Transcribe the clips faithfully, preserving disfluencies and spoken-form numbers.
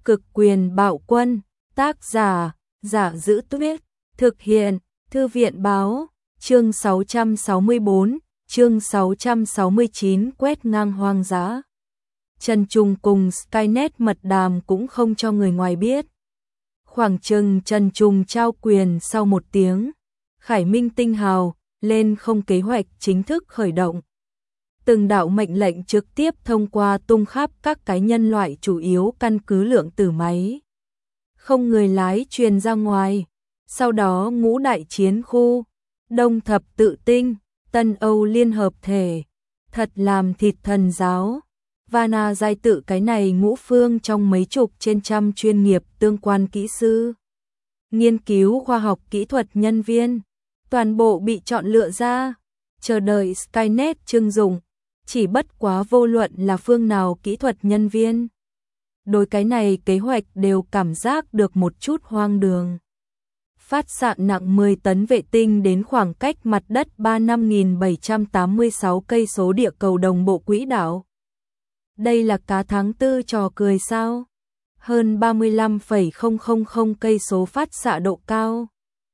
Cực quyền bạo quân, tác giả, Giả Giữ Tuyết, thực hiện, Thư viện báo, chương sáu trăm sáu mươi bốn, chương sáu trăm sáu mươi chín quét ngang hoang dã. Trần Trùng cùng Skynet mật đàm cũng không cho người ngoài biết. Khoảng chừng Trần Trùng trao quyền sau một tiếng, Khải Minh tinh hào, lên không kế hoạch chính thức khởi động. Từng đạo mệnh lệnh trực tiếp thông qua tung khắp các cái nhân loại chủ yếu căn cứ lượng tử máy. Không người lái truyền ra ngoài. Sau đó ngũ đại chiến khu, Đông Thập Tự Tinh, Tân Âu Liên Hợp Thể, thật làm thịt thần giáo. Vana giai tự cái này ngũ phương trong mấy chục trên trăm chuyên nghiệp tương quan kỹ sư, nghiên cứu khoa học kỹ thuật nhân viên, toàn bộ bị chọn lựa ra, chờ đợi Skynet trưng dụng, chỉ bất quá vô luận là phương nào kỹ thuật nhân viên. Đối cái này kế hoạch đều cảm giác được một chút hoang đường. Phát xạ nặng mười tấn vệ tinh đến khoảng cách mặt đất ba mươi lăm nghìn bảy trăm tám mươi sáu cây số địa cầu đồng bộ quỹ đạo. Đây là cá tháng tư trò cười sao? Hơn ba mươi lăm phẩy không không không cây số phát xạ độ cao.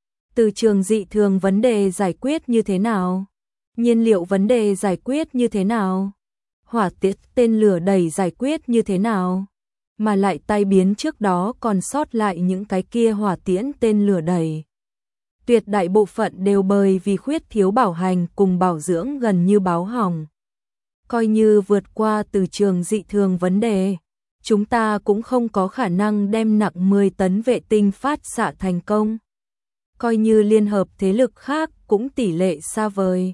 Từ trường dị thường vấn đề giải quyết như thế nào? Nhiên liệu vấn đề giải quyết như thế nào? Hỏa tiễn tên lửa đẩy giải quyết như thế nào? Mà lại tai biến trước đó còn sót lại những cái kia hỏa tiễn tên lửa đẩy. Tuyệt đại bộ phận đều bởi vì khuyết thiếu bảo hành cùng bảo dưỡng gần như báo hỏng. Coi như vượt qua từ trường dị thường vấn đề, chúng ta cũng không có khả năng đem nặng mười tấn vệ tinh phát xạ thành công. Coi như liên hợp thế lực khác cũng tỷ lệ xa vời.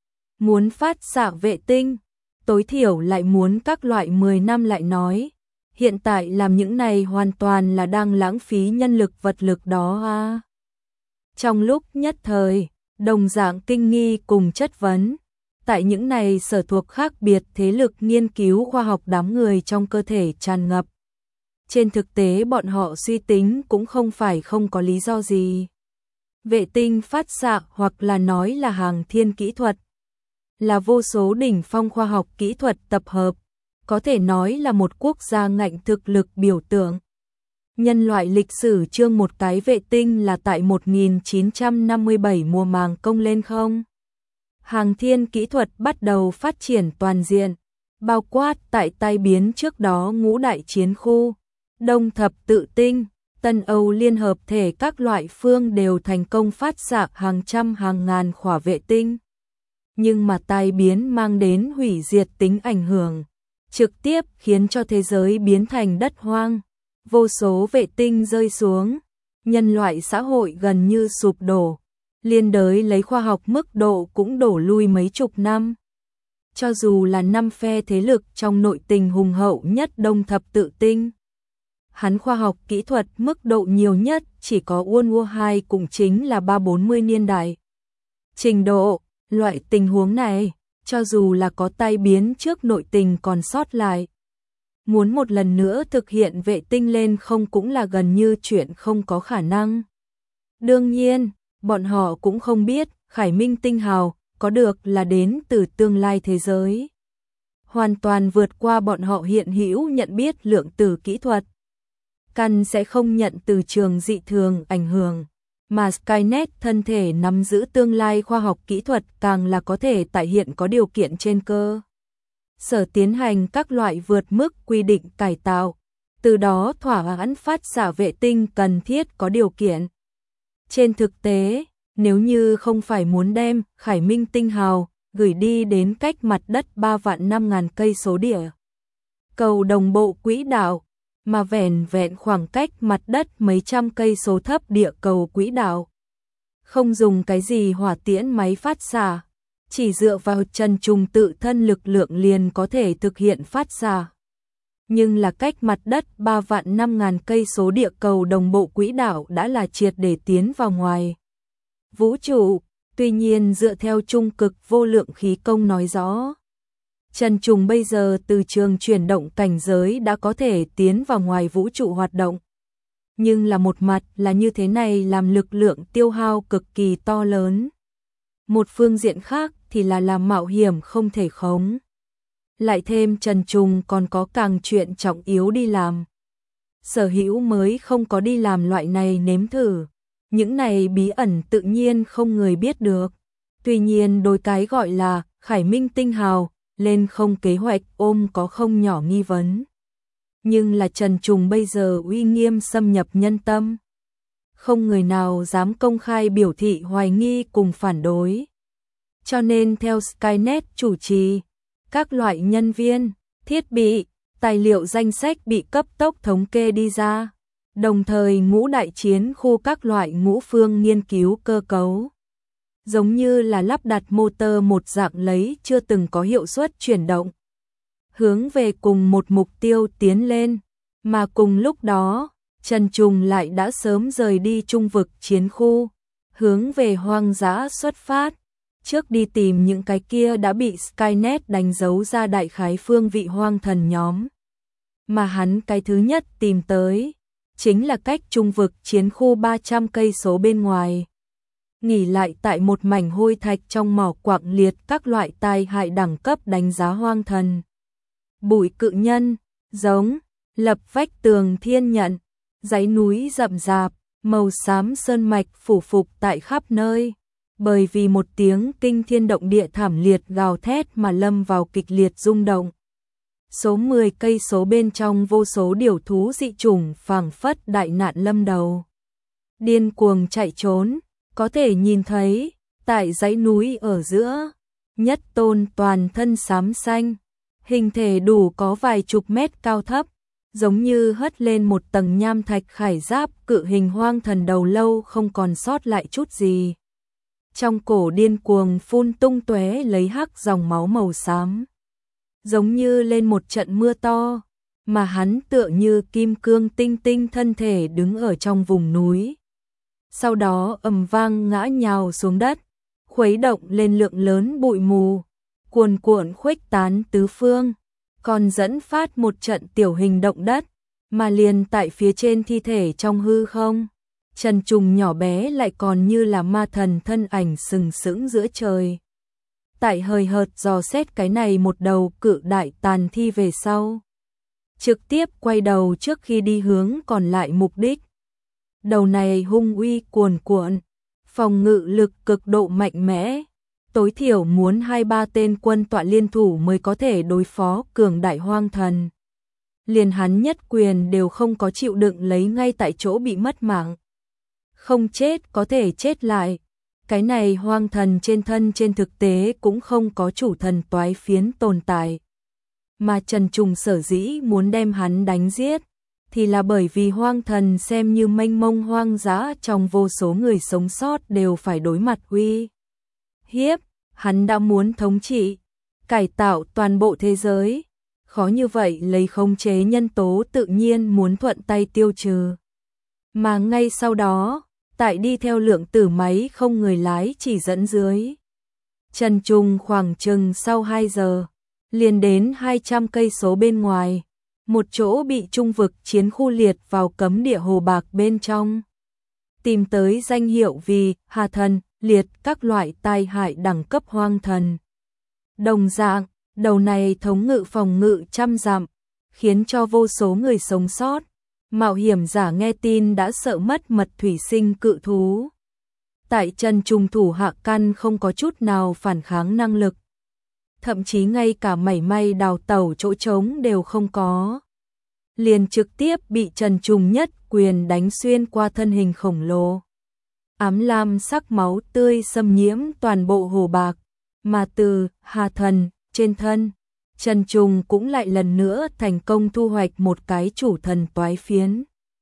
Muốn phát xạ vệ tinh, tối thiểu lại muốn các loại mười năm lại nói. Hiện tại làm những này hoàn toàn là đang lãng phí nhân lực vật lực đó à. Trong lúc nhất thời, đồng dạng kinh nghi cùng chất vấn, tại những này sở thuộc khác biệt thế lực nghiên cứu khoa học đám người trong cơ thể tràn ngập. Trên thực tế bọn họ suy tính cũng không phải không có lý do gì. Vệ tinh phát xạ hoặc là nói là hàng thiên kỹ thuật, là vô số đỉnh phong khoa học kỹ thuật tập hợp. Có thể nói là một quốc gia ngạnh thực lực biểu tượng. Nhân loại lịch sử trương một cái vệ tinh là tại một nghìn chín trăm năm mươi bảy mùa màng công lên không. Hàng thiên kỹ thuật bắt đầu phát triển toàn diện, bao quát tại tai biến trước đó ngũ đại chiến khu, Đông Thập Tự Tinh, Tân Âu Liên Hợp Thể các loại phương đều thành công phát xạ hàng trăm hàng ngàn khỏa vệ tinh. Nhưng mà tai biến mang đến hủy diệt tính ảnh hưởng, trực tiếp khiến cho thế giới biến thành đất hoang, vô số vệ tinh rơi xuống, nhân loại xã hội gần như sụp đổ, liên đới lấy khoa học mức độ cũng đổ lui mấy chục năm. Cho dù là năm phe thế lực trong nội tình hùng hậu nhất Đông Thập Tự Tinh, hắn khoa học kỹ thuật mức độ nhiều nhất chỉ có World War hai cũng chính là ba bốn mươi niên đại. Trình độ, loại tình huống này, cho dù là có tai biến trước nội tình còn sót lại, muốn một lần nữa thực hiện vệ tinh lên không cũng là gần như chuyện không có khả năng. Đương nhiên, bọn họ cũng không biết Khải Minh tinh hào có được là đến từ tương lai thế giới. Hoàn toàn vượt qua bọn họ hiện hữu nhận biết lượng tử kỹ thuật. Căn sẽ không nhận từ trường dị thường ảnh hưởng. Mà Skynet thân thể nắm giữ tương lai khoa học kỹ thuật càng là có thể tại hiện có điều kiện trên cơ sở tiến hành các loại vượt mức quy định cải tạo, từ đó thỏa mãn phát xạ vệ tinh cần thiết có điều kiện. Trên thực tế, nếu như không phải muốn đem Khải Minh tinh hào gửi đi đến cách mặt đất ba vạn năm ngàn cây số địa cầu đồng bộ quỹ đạo, mà vẻn vẹn khoảng cách mặt đất mấy trăm cây số thấp địa cầu quỹ đạo, không dùng cái gì hỏa tiễn máy phát xạ, chỉ dựa vào Trần Trùng tự thân lực lượng liền có thể thực hiện phát xạ. Nhưng là cách mặt đất ba vạn năm ngàn cây số địa cầu đồng bộ quỹ đạo đã là triệt để tiến vào ngoài vũ trụ, tuy nhiên dựa theo trung cực vô lượng khí công nói rõ, Trần Trùng bây giờ từ trường chuyển động cảnh giới đã có thể tiến vào ngoài vũ trụ hoạt động. Nhưng là một mặt là như thế này làm lực lượng tiêu hao cực kỳ to lớn. Một phương diện khác thì là làm mạo hiểm không thể khống. Lại thêm Trần Trùng còn có càng chuyện trọng yếu đi làm. Sở Hữu mới không có đi làm loại này nếm thử. Những này bí ẩn tự nhiên không người biết được. Tuy nhiên đôi cái gọi là Khải Minh tinh hào, lên không kế hoạch ôm có không nhỏ nghi vấn. Nhưng là Trần Trùng bây giờ uy nghiêm xâm nhập nhân tâm. Không người nào dám công khai biểu thị hoài nghi cùng phản đối. Cho nên theo Skynet chủ trì, các loại nhân viên, thiết bị, tài liệu danh sách bị cấp tốc thống kê đi ra. Đồng thời ngũ đại chiến khu các loại ngũ phương nghiên cứu cơ cấu. Giống như là lắp đặt motor một dạng lấy chưa từng có hiệu suất chuyển động. Hướng về cùng một mục tiêu tiến lên. Mà cùng lúc đó, Trần Trùng lại đã sớm rời đi trung vực chiến khu. Hướng về hoang dã xuất phát. Trước đi tìm những cái kia đã bị Skynet đánh dấu ra đại khái phương vị hoang thần nhóm. Mà hắn cái thứ nhất tìm tới chính là cách trung vực chiến khu ba trăm cây số bên ngoài. Nghỉ lại tại một mảnh hôi thạch trong mỏ quặng liệt các loại tai hại đẳng cấp đánh giá hoang thần. Bụi cự nhân, giống, lập vách tường thiên nhận, dãy núi rậm rạp, màu xám sơn mạch phủ phục tại khắp nơi. Bởi vì một tiếng kinh thiên động địa thảm liệt gào thét mà lâm vào kịch liệt rung động. Số mười cây số bên trong vô số điều thú dị chủng phảng phất đại nạn lâm đầu. Điên cuồng chạy trốn, có thể nhìn thấy, tại dãy núi ở giữa, nhất tôn toàn thân xám xanh, hình thể đủ có vài chục mét cao thấp, giống như hất lên một tầng nham thạch khải giáp cự hình hoang thần đầu lâu không còn sót lại chút gì. Trong cổ điên cuồng phun tung tóe lấy hắc dòng máu màu xám. Giống như lên một trận mưa to, mà hắn tựa như kim cương tinh tinh thân thể đứng ở trong vùng núi. Sau đó ầm vang ngã nhào xuống đất, khuấy động lên lượng lớn bụi mù, cuồn cuộn khuếch tán tứ phương, còn dẫn phát một trận tiểu hình động đất, mà liền tại phía trên thi thể trong hư không. Trần Trùng nhỏ bé lại còn như là ma thần thân ảnh sừng sững giữa trời. Tại hời hợt dò xét cái này một đầu cự đại tàn thi về sau. Trực tiếp quay đầu trước khi đi hướng còn lại mục đích. Đầu này hung uy cuồn cuộn, phòng ngự lực cực độ mạnh mẽ. Tối thiểu muốn hai ba tên quân tọa liên thủ mới có thể đối phó cường đại hoang thần. Liền hắn nhất quyền đều không có chịu đựng lấy ngay tại chỗ bị mất mạng. Không chết có thể chết lại. Cái này hoang thần trên thân trên thực tế cũng không có chủ thần toái phiến tồn tại. Mà Trần Trùng sở dĩ muốn đem hắn đánh giết, thì là bởi vì hoang thần xem như mênh mông hoang dã trong vô số người sống sót đều phải đối mặt uy hiếp, hắn đã muốn thống trị, cải tạo toàn bộ thế giới. Khó như vậy lấy khống chế nhân tố tự nhiên muốn thuận tay tiêu trừ. Mà ngay sau đó, tại đi theo lượng tử máy không người lái chỉ dẫn dưới, Trần Trùng khoảng chừng sau hai giờ, liền đến hai trăm cây số bên ngoài, một chỗ bị trung vực chiến khu liệt vào cấm địa hồ bạc bên trong. Tìm tới danh hiệu vì Hà Thần, liệt các loại tai hại đẳng cấp hoang thần. Đồng dạng, đầu này thống ngự phòng ngự trăm dặm, khiến cho vô số người sống sót. Mạo hiểm giả nghe tin đã sợ mất mật thủy sinh cự thú. Tại Trần Trùng thủ hạ căn không có chút nào phản kháng năng lực. Thậm chí ngay cả mảy may đào tẩu chỗ trống đều không có. Liền trực tiếp bị Trần Trùng nhất quyền đánh xuyên qua thân hình khổng lồ. Ám lam sắc máu tươi xâm nhiễm toàn bộ hồ bạc. Mà từ Hà Thần trên thân, Trần Trùng cũng lại lần nữa thành công thu hoạch một cái chủ thần toái phiến.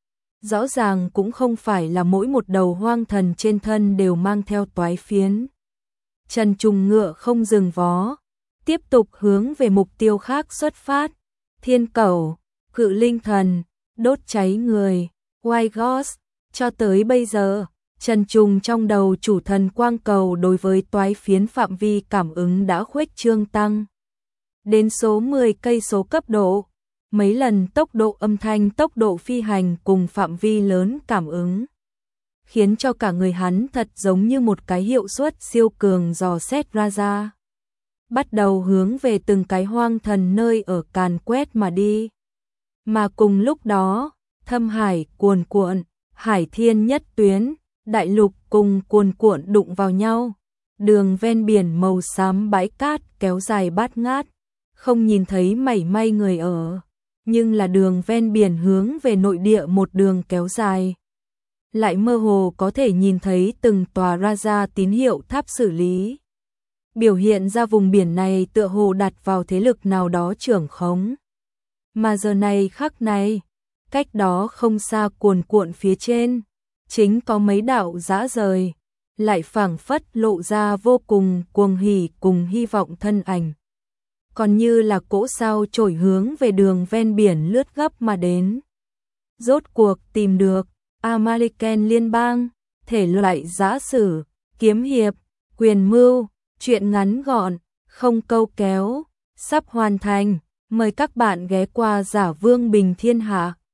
Rõ ràng cũng không phải là mỗi một đầu hoang thần trên thân đều mang theo toái phiến. Trần Trùng ngựa không dừng vó, tiếp tục hướng về mục tiêu khác xuất phát. Thiên Cẩu, Cự Linh Thần, đốt cháy người, White Ghost. Cho tới bây giờ, Trần Trùng trong đầu chủ thần quang cầu đối với toái phiến phạm vi cảm ứng đã khuếch trương tăng đến số mười cây số cấp độ, mấy lần tốc độ âm thanh, tốc độ phi hành cùng phạm vi lớn cảm ứng, khiến cho cả người hắn thật giống như một cái hiệu suất siêu cường dò xét ra ra. Bắt đầu hướng về từng cái hoang thần nơi ở càn quét mà đi. Mà cùng lúc đó, thâm hải cuồn cuộn, hải thiên nhất tuyến, đại lục cùng cuồn cuộn đụng vào nhau. Đường ven biển màu xám bãi cát kéo dài bát ngát, không nhìn thấy mảy may người ở, nhưng là đường ven biển hướng về nội địa một đường kéo dài. Lại mơ hồ có thể nhìn thấy từng tòa Raja tín hiệu tháp xử lý. Biểu hiện ra vùng biển này tựa hồ đặt vào thế lực nào đó trưởng khống. Mà giờ này khắc này, cách đó không xa cuồn cuộn phía trên, chính có mấy đạo dã rời, lại phảng phất lộ ra vô cùng cuồng hỉ cùng hy vọng thân ảnh. Còn như là cỗ sao trổi hướng về đường ven biển lướt gấp mà đến. Rốt cuộc tìm được American liên bang, thể loại giã sử, kiếm hiệp, quyền mưu, truyện ngắn gọn, không câu kéo, sắp hoàn thành. Mời các bạn ghé qua Giả Vương Bình Thiên Hạ.